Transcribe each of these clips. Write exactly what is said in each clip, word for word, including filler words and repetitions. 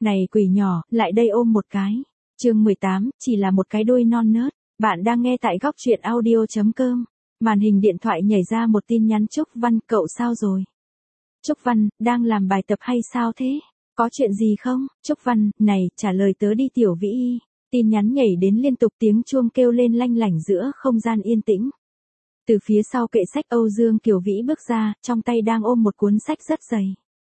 Này quỷ nhỏ, lại đây ôm một cái. Chương mười tám, chỉ là một cái đuôi non nớt. Bạn đang nghe tại góc truyện audio chấm com. Màn hình điện thoại nhảy ra một tin nhắn Trúc Văn, cậu sao rồi? Trúc Văn, đang làm bài tập hay sao thế? Có chuyện gì không? Trúc Văn, này, trả lời tớ đi Tiểu Vĩ Y. Tin nhắn nhảy đến liên tục, tiếng chuông kêu lên lanh lảnh giữa không gian yên tĩnh. Từ phía sau kệ sách Âu Dương Kiều Vĩ bước ra, trong tay đang ôm một cuốn sách rất dày.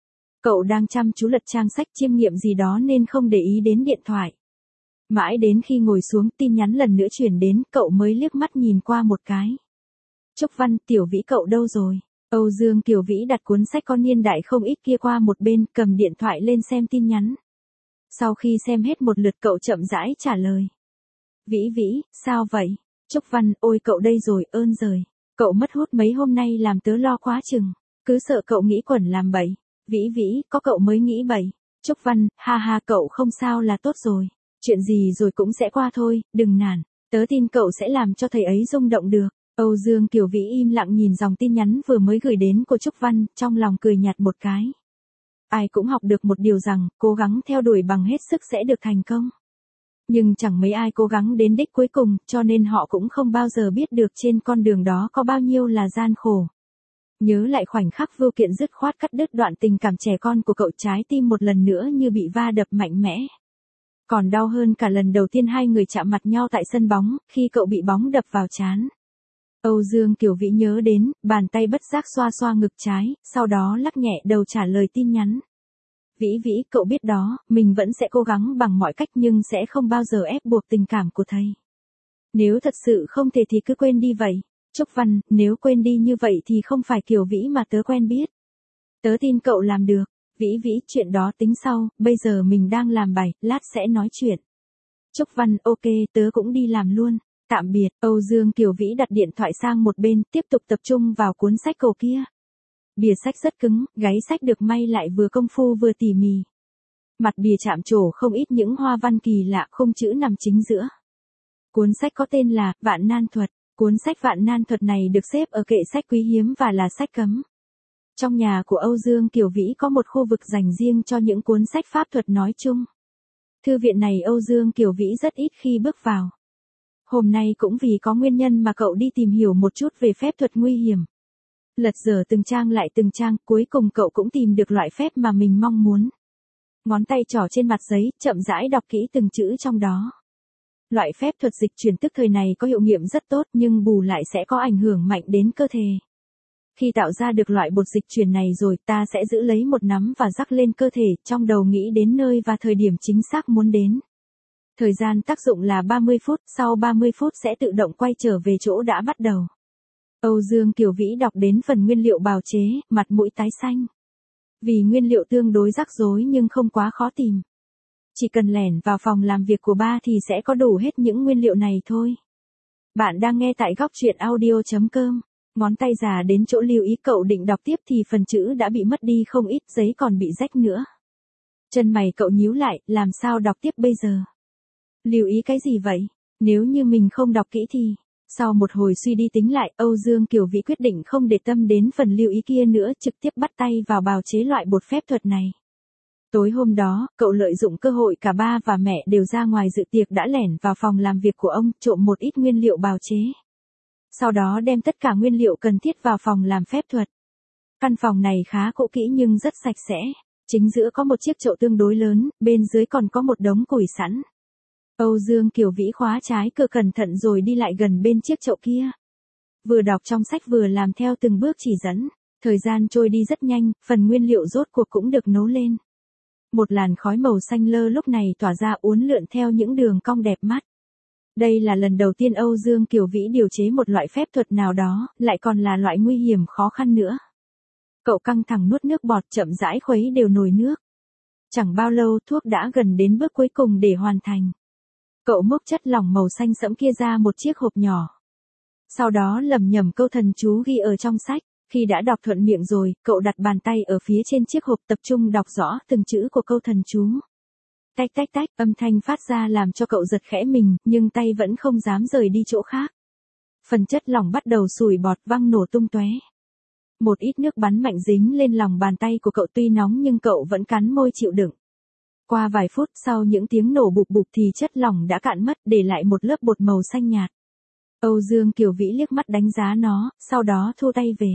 Cậu đang chăm chú lật trang sách chiêm nghiệm gì đó nên không để ý đến điện thoại. Mãi đến khi ngồi xuống, tin nhắn lần nữa chuyển đến, cậu mới liếc mắt nhìn qua một cái. Trúc Văn, Tiểu Vĩ cậu đâu rồi? Âu Dương Kiều Vĩ đặt cuốn sách có niên đại không ít kia qua một bên, cầm điện thoại lên xem tin nhắn. Sau khi xem hết một lượt, cậu chậm rãi trả lời. Vĩ Vĩ, sao vậy? Trúc Văn, ôi cậu đây rồi, ơn giời. Cậu mất hút mấy hôm nay làm tớ lo quá chừng. Cứ sợ cậu nghĩ quẩn làm bậy. Vĩ Vĩ, có cậu mới nghĩ bậy. Trúc Văn, ha ha, cậu không sao là tốt rồi. Chuyện gì rồi cũng sẽ qua thôi, đừng nản. Tớ tin cậu sẽ làm cho thầy ấy rung động được. Âu Dương Kiều Vĩ im lặng nhìn dòng tin nhắn vừa mới gửi đến của Trúc Văn, trong lòng cười nhạt một cái. Ai cũng học được một điều rằng, cố gắng theo đuổi bằng hết sức sẽ được thành công. Nhưng chẳng mấy ai cố gắng đến đích cuối cùng, cho nên họ cũng không bao giờ biết được trên con đường đó có bao nhiêu là gian khổ. Nhớ lại khoảnh khắc Vưu Kiện dứt khoát cắt đứt đoạn tình cảm trẻ con của cậu, trái tim một lần nữa như bị va đập mạnh mẽ. Còn đau hơn cả lần đầu tiên hai người chạm mặt nhau tại sân bóng, khi cậu bị bóng đập vào trán. Âu Dương Kiều Vĩ nhớ đến, bàn tay bất giác xoa xoa ngực trái, sau đó lắc nhẹ đầu trả lời tin nhắn. Vĩ Vĩ, cậu biết đó, mình vẫn sẽ cố gắng bằng mọi cách nhưng sẽ không bao giờ ép buộc tình cảm của thầy. Nếu thật sự không thể thì cứ quên đi vậy. Trúc Văn, nếu quên đi như vậy thì không phải Kiều Vĩ mà tớ quen biết. Tớ tin cậu làm được. Vĩ Vĩ, chuyện đó tính sau, bây giờ mình đang làm bài, lát sẽ nói chuyện. Trúc Văn, ok, tớ cũng đi làm luôn. Tạm biệt. Âu Dương Kiều Vĩ đặt điện thoại sang một bên, tiếp tục tập trung vào cuốn sách cổ kia. Bìa sách rất cứng, gáy sách được may lại vừa công phu vừa tỉ mỉ. Mặt bìa chạm trổ không ít những hoa văn kỳ lạ, khung chữ nằm chính giữa. Cuốn sách có tên là Vạn Nan Thuật. Cuốn sách Vạn Nan Thuật này được xếp ở kệ sách quý hiếm và là sách cấm. Trong nhà của Âu Dương Kiều Vĩ có một khu vực dành riêng cho những cuốn sách pháp thuật nói chung. Thư viện này Âu Dương Kiều Vĩ rất ít khi bước vào. Hôm nay cũng vì có nguyên nhân mà cậu đi tìm hiểu một chút về phép thuật nguy hiểm. Lật dở từng trang lại từng trang, cuối cùng cậu cũng tìm được loại phép mà mình mong muốn. Ngón tay trỏ trên mặt giấy, chậm rãi đọc kỹ từng chữ trong đó. Loại phép thuật dịch chuyển tức thời này có hiệu nghiệm rất tốt nhưng bù lại sẽ có ảnh hưởng mạnh đến cơ thể. Khi tạo ra được loại bột dịch chuyển này rồi, ta sẽ giữ lấy một nắm và rắc lên cơ thể, trong đầu nghĩ đến nơi và thời điểm chính xác muốn đến. Thời gian tác dụng là ba mươi phút, sau ba mươi phút sẽ tự động quay trở về chỗ đã bắt đầu. Âu Dương Kiều Vĩ đọc đến phần nguyên liệu bào chế, mặt mũi tái xanh. Vì nguyên liệu tương đối rắc rối nhưng không quá khó tìm. Chỉ cần lẻn vào phòng làm việc của ba thì sẽ có đủ hết những nguyên liệu này thôi. Bạn đang nghe tại góc truyện audio chấm com. Ngón tay già đến chỗ lưu ý, cậu định đọc tiếp thì phần chữ đã bị mất đi không ít, giấy còn bị rách nữa. Chân mày cậu nhíu lại, làm sao đọc tiếp bây giờ? Lưu ý cái gì vậy? Nếu như mình không đọc kỹ thì... Sau một hồi suy đi tính lại, Âu Dương Kiều Vĩ quyết định không để tâm đến phần lưu ý kia nữa, trực tiếp bắt tay vào bào chế loại bột phép thuật này. Tối hôm đó, cậu lợi dụng cơ hội cả ba và mẹ đều ra ngoài dự tiệc đã lẻn vào phòng làm việc của ông, trộm một ít nguyên liệu bào chế. Sau đó đem tất cả nguyên liệu cần thiết vào phòng làm phép thuật. Căn phòng này khá cũ kỹ nhưng rất sạch sẽ. Chính giữa có một chiếc chậu tương đối lớn, bên dưới còn có một đống củi sẵn. Âu Dương Kiều Vĩ khóa trái cửa cẩn thận rồi đi lại gần bên chiếc chậu kia. Vừa đọc trong sách vừa làm theo từng bước chỉ dẫn. Thời gian trôi đi rất nhanh, phần nguyên liệu rốt cuộc cũng được nấu lên. Một làn khói màu xanh lơ lúc này tỏa ra uốn lượn theo những đường cong đẹp mắt. Đây là lần đầu tiên Âu Dương Kiều Vĩ điều chế một loại phép thuật nào đó, lại còn là loại nguy hiểm khó khăn nữa. Cậu căng thẳng nuốt nước bọt, chậm rãi khuấy đều nồi nước. Chẳng bao lâu thuốc đã gần đến bước cuối cùng để hoàn thành. Cậu múc chất lỏng màu xanh sẫm kia ra một chiếc hộp nhỏ. Sau đó lẩm nhẩm câu thần chú ghi ở trong sách. Khi đã đọc thuận miệng rồi, cậu đặt bàn tay ở phía trên chiếc hộp, tập trung đọc rõ từng chữ của câu thần chú. Tách tách tách, âm thanh phát ra làm cho cậu giật khẽ mình, nhưng tay vẫn không dám rời đi chỗ khác. Phần chất lỏng bắt đầu sủi bọt văng nổ tung tóe. Một ít nước bắn mạnh dính lên lòng bàn tay của cậu, tuy nóng nhưng cậu vẫn cắn môi chịu đựng. Qua vài phút sau những tiếng nổ bụp bụp thì chất lỏng đã cạn mất, để lại một lớp bột màu xanh nhạt. Âu Dương Kiều Vĩ liếc mắt đánh giá nó, sau đó thu tay về.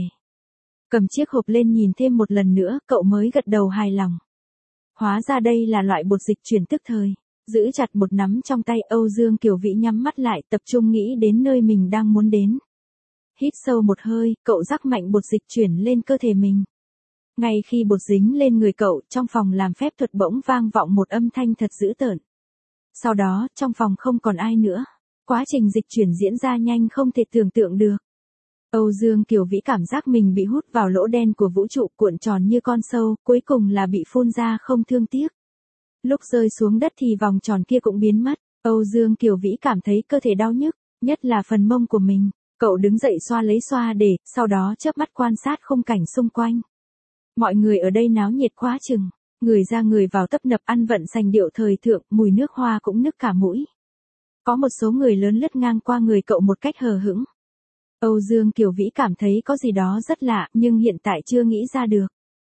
Cầm chiếc hộp lên nhìn thêm một lần nữa, cậu mới gật đầu hài lòng. Hóa ra đây là loại bột dịch chuyển tức thời. Giữ chặt một nắm trong tay, Âu Dương Kiều Vĩ nhắm mắt lại, tập trung nghĩ đến nơi mình đang muốn đến. Hít sâu một hơi, cậu rắc mạnh bột dịch chuyển lên cơ thể mình. Ngay khi bột dính lên người cậu, trong phòng làm phép thuật bỗng vang vọng một âm thanh thật dữ tợn. Sau đó, trong phòng không còn ai nữa. Quá trình dịch chuyển diễn ra nhanh không thể tưởng tượng được. Âu Dương Kiều Vĩ cảm giác mình bị hút vào lỗ đen của vũ trụ, cuộn tròn như con sâu, cuối cùng là bị phun ra không thương tiếc. Lúc rơi xuống đất thì vòng tròn kia cũng biến mất. Âu Dương Kiều Vĩ cảm thấy cơ thể đau nhức, nhất là phần mông của mình. Cậu đứng dậy xoa lấy xoa để, sau đó chớp mắt quan sát khung cảnh xung quanh. Mọi người ở đây náo nhiệt quá chừng. Người ra người vào tấp nập, ăn vận sành điệu thời thượng, mùi nước hoa cũng nức cả mũi. Có một số người lớn lướt ngang qua người cậu một cách hờ hững. Âu Dương Kiều Vĩ cảm thấy có gì đó rất lạ, nhưng hiện tại chưa nghĩ ra được.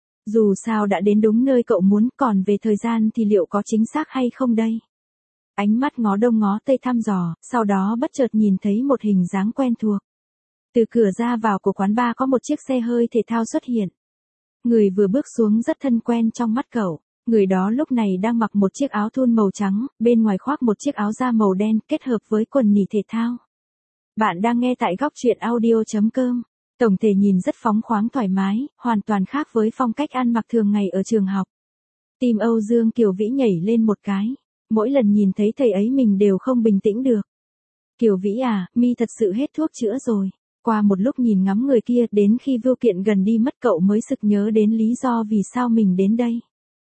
Dù sao đã đến đúng nơi cậu muốn, còn về thời gian thì liệu có chính xác hay không đây? Ánh mắt ngó đông ngó tây thăm dò, sau đó bất chợt nhìn thấy một hình dáng quen thuộc. Từ cửa ra vào của quán bar có một chiếc xe hơi thể thao xuất hiện. Người vừa bước xuống rất thân quen trong mắt cậu. Người đó lúc này đang mặc một chiếc áo thun màu trắng, bên ngoài khoác một chiếc áo da màu đen kết hợp với quần nỉ thể thao. Bạn đang nghe tại góc truyện audio chấm com. Tổng thể nhìn rất phóng khoáng thoải mái, hoàn toàn khác với phong cách ăn mặc thường ngày ở trường học. Tim Âu Dương Kiều Vĩ nhảy lên một cái. Mỗi lần nhìn thấy thầy ấy mình đều không bình tĩnh được. Kiều Vĩ à, mi thật sự hết thuốc chữa rồi. Qua một lúc nhìn ngắm người kia, đến khi Vưu Kiện gần đi mất cậu mới sực nhớ đến lý do vì sao mình đến đây.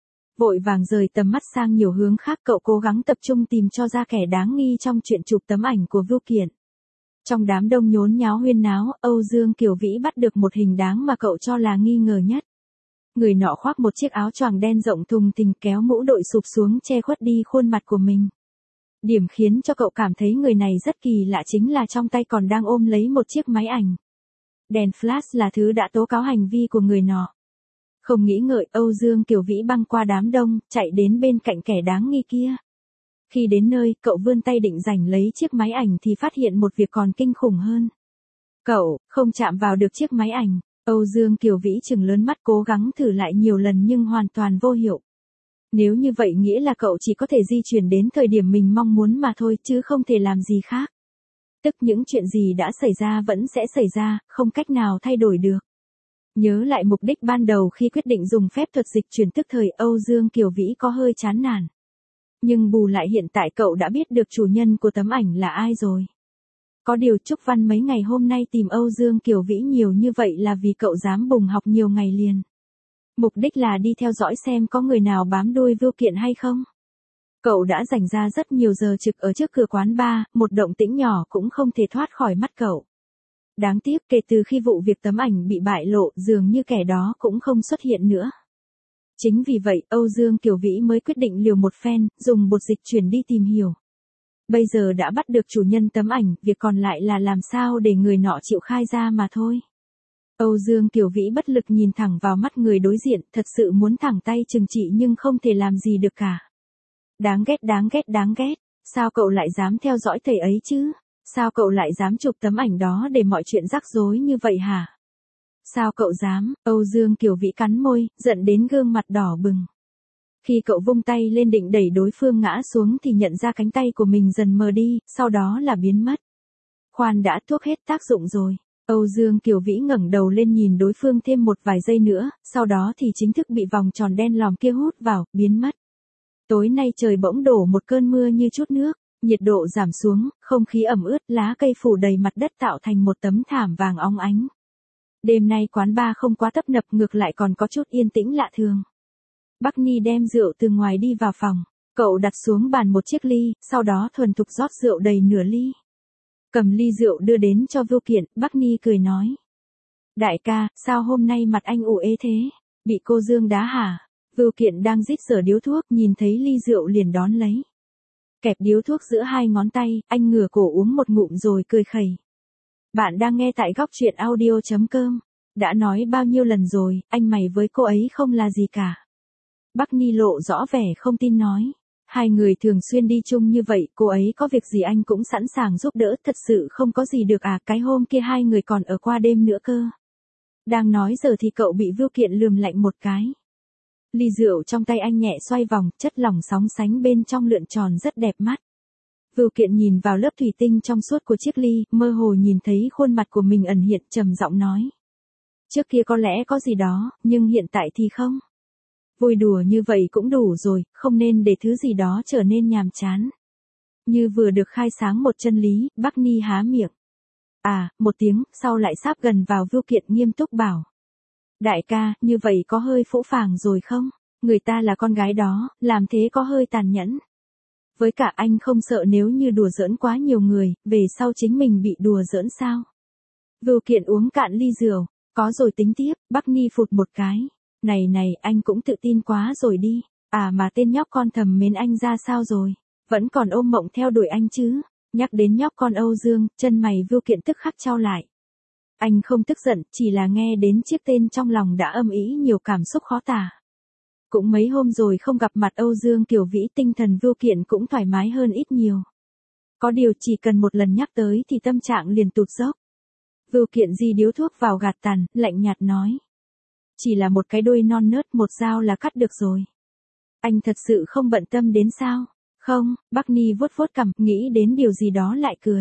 Vội vàng rời tầm mắt sang nhiều hướng khác, cậu cố gắng tập trung tìm cho ra kẻ đáng nghi trong chuyện chụp tấm ảnh của Vưu Kiện. Trong đám đông nhốn nháo huyên náo, Âu Dương Kiều Vĩ bắt được một hình đáng mà cậu cho là nghi ngờ nhất. Người nọ khoác một chiếc áo choàng đen rộng thùng thình, kéo mũ đội sụp xuống che khuất đi khuôn mặt của mình. Điểm khiến cho cậu cảm thấy người này rất kỳ lạ chính là trong tay còn đang ôm lấy một chiếc máy ảnh. Đèn flash là thứ đã tố cáo hành vi của người nọ. Không nghĩ ngợi, Âu Dương Kiều Vĩ băng qua đám đông, chạy đến bên cạnh kẻ đáng nghi kia. Khi đến nơi, cậu vươn tay định giành lấy chiếc máy ảnh thì phát hiện một việc còn kinh khủng hơn. Cậu không chạm vào được chiếc máy ảnh. Âu Dương Kiều Vĩ trừng lớn mắt, cố gắng thử lại nhiều lần nhưng hoàn toàn vô hiệu. Nếu như vậy nghĩa là cậu chỉ có thể di chuyển đến thời điểm mình mong muốn mà thôi, chứ không thể làm gì khác. Tức những chuyện gì đã xảy ra vẫn sẽ xảy ra, không cách nào thay đổi được. Nhớ lại mục đích ban đầu khi quyết định dùng phép thuật dịch chuyển tức thời, Âu Dương Kiều Vĩ có hơi chán nản. Nhưng bù lại hiện tại cậu đã biết được chủ nhân của tấm ảnh là ai rồi. Có điều Trúc Văn mấy ngày hôm nay tìm Âu Dương Kiều Vĩ nhiều như vậy là vì cậu dám bùng học nhiều ngày liền. Mục đích là đi theo dõi xem có người nào bám đuôi Vưu Kiện hay không. Cậu đã dành ra rất nhiều giờ trực ở trước cửa quán bar, một động tĩnh nhỏ cũng không thể thoát khỏi mắt cậu. Đáng tiếc kể từ khi vụ việc tấm ảnh bị bại lộ, dường như kẻ đó cũng không xuất hiện nữa. Chính vì vậy, Âu Dương Kiều Vĩ mới quyết định liều một phen, dùng bột dịch chuyển đi tìm hiểu. Bây giờ đã bắt được chủ nhân tấm ảnh, việc còn lại là làm sao để người nọ chịu khai ra mà thôi. Âu Dương Kiều Vĩ bất lực nhìn thẳng vào mắt người đối diện, thật sự muốn thẳng tay trừng trị nhưng không thể làm gì được cả. Đáng ghét đáng ghét đáng ghét, sao cậu lại dám theo dõi thầy ấy chứ? Sao cậu lại dám chụp tấm ảnh đó để mọi chuyện rắc rối như vậy hả? Sao cậu dám? Âu Dương Kiều Vĩ cắn môi, giận đến gương mặt đỏ bừng. Khi cậu vung tay lên định đẩy đối phương ngã xuống thì nhận ra cánh tay của mình dần mờ đi, sau đó là biến mất. Khoan đã, thuốc hết tác dụng rồi. Âu Dương Kiều Vĩ ngẩng đầu lên nhìn đối phương thêm một vài giây nữa, sau đó thì chính thức bị vòng tròn đen lòm kia hút vào, biến mất. Tối nay trời bỗng đổ một cơn mưa như chút nước, nhiệt độ giảm xuống, không khí ẩm ướt, lá cây phủ đầy mặt đất tạo thành một tấm thảm vàng óng ánh. Đêm nay quán bar không quá tấp nập, ngược lại còn có chút yên tĩnh lạ thường. Bắc Ni đem rượu từ ngoài đi vào phòng, cậu đặt xuống bàn một chiếc ly, sau đó thuần thục rót rượu đầy nửa ly. Cầm ly rượu đưa đến cho Vưu Kiện, Bắc Ni cười nói. Đại ca, sao hôm nay mặt anh ủ ê thế? Bị cô Dương đá hả? Vưu Kiện đang rít dở điếu thuốc, nhìn thấy ly rượu liền đón lấy. Kẹp điếu thuốc giữa hai ngón tay, anh ngửa cổ uống một ngụm rồi cười khẩy. Bạn đang nghe tại góc truyện audio chấm com. Đã nói bao nhiêu lần rồi, anh mày với cô ấy không là gì cả. Bắc Ni lộ rõ vẻ không tin nói. Hai người thường xuyên đi chung như vậy, cô ấy có việc gì anh cũng sẵn sàng giúp đỡ, thật sự không có gì được à, cái hôm kia hai người còn ở qua đêm nữa cơ. Đang nói giờ thì cậu bị Vưu Kiện lườm lạnh một cái. Ly rượu trong tay anh nhẹ xoay vòng, chất lỏng sóng sánh bên trong lượn tròn rất đẹp mắt. Vưu Kiện nhìn vào lớp thủy tinh trong suốt của chiếc ly, mơ hồ nhìn thấy khuôn mặt của mình ẩn hiện, trầm giọng nói. Trước kia có lẽ có gì đó, nhưng hiện tại thì không. Vui đùa như vậy cũng đủ rồi, không nên để thứ gì đó trở nên nhàm chán. Như vừa được khai sáng một chân lý, Bắc Ni há miệng. À, một tiếng, sau lại sáp gần vào Vưu Kiện nghiêm túc bảo. Đại ca, như vậy có hơi phũ phàng rồi không? Người ta là con gái đó, làm thế có hơi tàn nhẫn. Với cả anh không sợ nếu như đùa giỡn quá nhiều người, về sau chính mình bị đùa giỡn sao? Vưu Kiện uống cạn ly rượu, có rồi tính tiếp, Bắc Ni phụt một cái. Này này, anh cũng tự tin quá rồi đi. À mà tên nhóc con thầm mến anh ra sao rồi? Vẫn còn ôm mộng theo đuổi anh chứ? Nhắc đến nhóc con Âu Dương, chân mày Vưu Kiện tức khắc chau lại. Anh không tức giận, chỉ là nghe đến chiếc tên trong lòng đã âm ý nhiều cảm xúc khó tả. Cũng mấy hôm rồi không gặp mặt Âu Dương Kiều Vĩ, tinh thần Vưu Kiện cũng thoải mái hơn ít nhiều. Có điều chỉ cần một lần nhắc tới thì tâm trạng liền tụt dốc. Vưu Kiện di điếu thuốc vào gạt tàn, lạnh nhạt nói. Chỉ là một cái đuôi non nớt, một dao là cắt được rồi. Anh thật sự không bận tâm đến sao? Không, Bắc Ni vuốt vuốt cằm, nghĩ đến điều gì đó lại cười.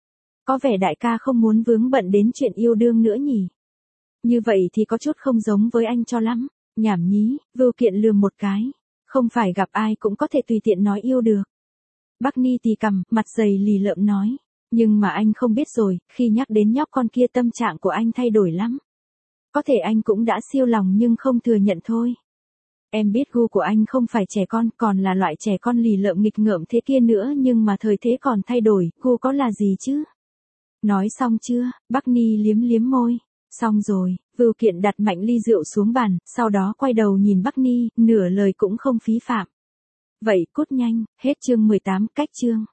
Có vẻ đại ca không muốn vướng bận đến chuyện yêu đương nữa nhỉ? Như vậy thì có chút không giống với anh cho lắm. Nhảm nhí, Vưu Kiện lườm một cái. Không phải gặp ai cũng có thể tùy tiện nói yêu được. Bắc Ni tì cằm, mặt dày lì lợm nói. Nhưng mà anh không biết rồi, khi nhắc đến nhóc con kia tâm trạng của anh thay đổi lắm. Có thể anh cũng đã siêu lòng nhưng không thừa nhận thôi. Em biết gu của anh không phải trẻ con, còn là loại trẻ con lì lợm nghịch ngợm thế kia nữa, nhưng mà thời thế còn thay đổi, gu có là gì chứ? Nói xong chưa? Bắc Ni liếm liếm môi. Xong rồi, Vưu Kiện đặt mạnh ly rượu xuống bàn, sau đó quay đầu nhìn Bắc Ni, nửa lời cũng không phí phạm. Vậy cút nhanh, hết chương mười tám, cách chương.